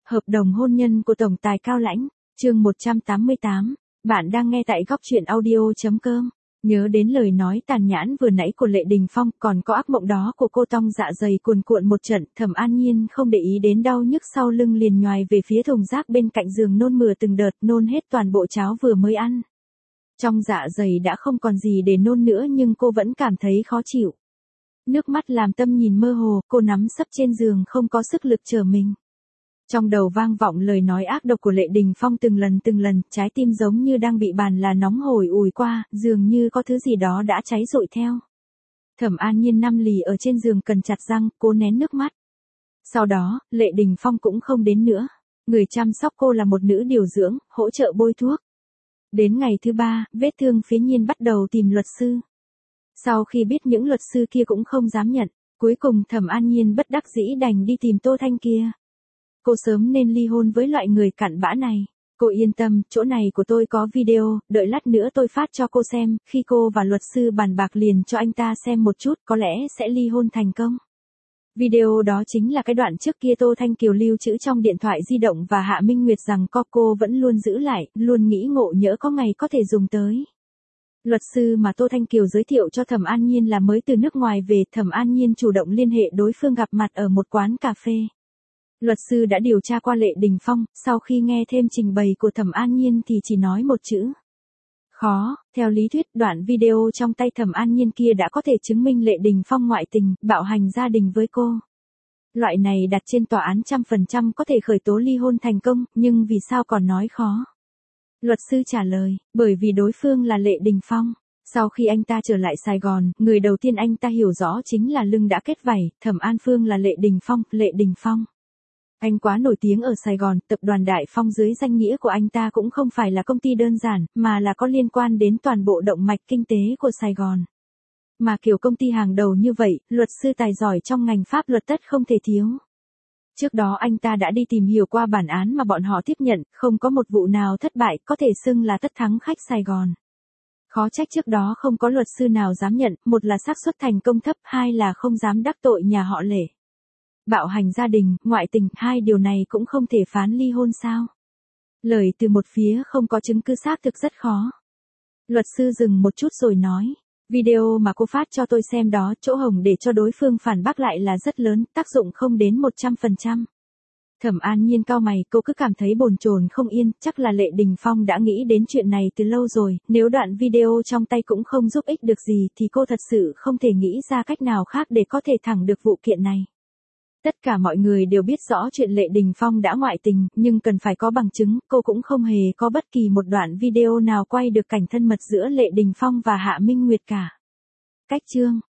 Hợp đồng hôn nhân của Tổng tài Cao Lãnh, chương 188, bạn đang nghe tại góc truyện audio.com. Nhớ đến lời nói tàn nhẫn vừa nãy của Lệ Đình Phong, còn có ác mộng đó của cô Tong Dạ Dày cuồn cuộn một trận, Thẩm An Nhiên không để ý đến đau nhức sau lưng liền nhoài về phía thùng rác bên cạnh giường nôn mửa từng đợt, nôn hết toàn bộ cháo vừa mới ăn. Trong dạ dày đã không còn gì để nôn nữa nhưng cô vẫn cảm thấy khó chịu. Nước mắt làm tâm nhìn mơ hồ, cô nắm sấp trên giường không có sức lực trở mình. Trong đầu vang vọng lời nói ác độc của Lệ Đình Phong từng lần, trái tim giống như đang bị bàn là nóng hổi ùi qua, dường như có thứ gì đó đã cháy rụi theo. Thẩm An Nhiên nằm lì ở trên giường cần chặt răng, cố nén nước mắt. Sau đó, Lệ Đình Phong cũng không đến nữa. Người chăm sóc cô là một nữ điều dưỡng, hỗ trợ bôi thuốc. Đến ngày thứ 3, vết thương phía Nhiên bắt đầu tìm luật sư. Sau khi biết những luật sư kia cũng không dám nhận, cuối cùng Thẩm An Nhiên bất đắc dĩ đành đi tìm Tô Thanh kia. Cô sớm nên ly hôn với loại người cặn bã này. Cô yên tâm, chỗ này của tôi có video, đợi lát nữa tôi phát cho cô xem, khi cô và luật sư bàn bạc liền cho anh ta xem một chút, có lẽ sẽ ly hôn thành công. Video đó chính là cái đoạn trước kia Tô Thanh Kiều lưu trữ trong điện thoại di động và Hạ Minh Nguyệt rằng cô vẫn luôn giữ lại, luôn nghĩ ngộ nhỡ có ngày có thể dùng tới. Luật sư mà Tô Thanh Kiều giới thiệu cho Thẩm An Nhiên là mới từ nước ngoài về, Thẩm An Nhiên chủ động liên hệ đối phương gặp mặt ở một quán cà phê. Luật sư đã điều tra qua Lệ Đình Phong, sau khi nghe thêm trình bày của Thẩm An Nhiên thì chỉ nói một chữ. Khó, theo lý thuyết đoạn video trong tay Thẩm An Nhiên kia đã có thể chứng minh Lệ Đình Phong ngoại tình, bạo hành gia đình với cô. Loại này đặt trên tòa án 100% có thể khởi tố ly hôn thành công, nhưng vì sao còn nói khó? Luật sư trả lời, bởi vì đối phương là Lệ Đình Phong. Sau khi anh ta trở lại Sài Gòn, người đầu tiên anh ta hiểu rõ chính là lưng đã kết vảy, Thẩm An Phương là Lệ Đình Phong. Anh quá nổi tiếng ở Sài Gòn, tập đoàn Đại Phong dưới danh nghĩa của anh ta cũng không phải là công ty đơn giản, mà là có liên quan đến toàn bộ động mạch kinh tế của Sài Gòn. Mà kiểu công ty hàng đầu như vậy, luật sư tài giỏi trong ngành pháp luật tất không thể thiếu. Trước đó anh ta đã đi tìm hiểu qua bản án mà bọn họ tiếp nhận, không có một vụ nào thất bại, có thể xưng là tất thắng khách Sài Gòn. Khó trách trước đó không có luật sư nào dám nhận, một là xác suất thành công thấp, hai là không dám đắc tội nhà họ Lệ. Bạo hành gia đình, ngoại tình, hai điều này cũng không thể phán ly hôn sao? Lời từ một phía không có chứng cứ xác thực rất khó. Luật sư dừng một chút rồi nói, video mà cô phát cho tôi xem đó, chỗ hổng để cho đối phương phản bác lại là rất lớn, tác dụng không đến 100%. Thẩm An Nhiên cau mày, cô cứ cảm thấy bồn chồn không yên, chắc là Lệ Đình Phong đã nghĩ đến chuyện này từ lâu rồi, nếu đoạn video trong tay cũng không giúp ích được gì thì cô thật sự không thể nghĩ ra cách nào khác để có thể thẳng được vụ kiện này. Tất cả mọi người đều biết rõ chuyện Lệ Đình Phong đã ngoại tình, nhưng cần phải có bằng chứng, cô cũng không hề có bất kỳ một đoạn video nào quay được cảnh thân mật giữa Lệ Đình Phong và Hạ Minh Nguyệt cả. Cách chương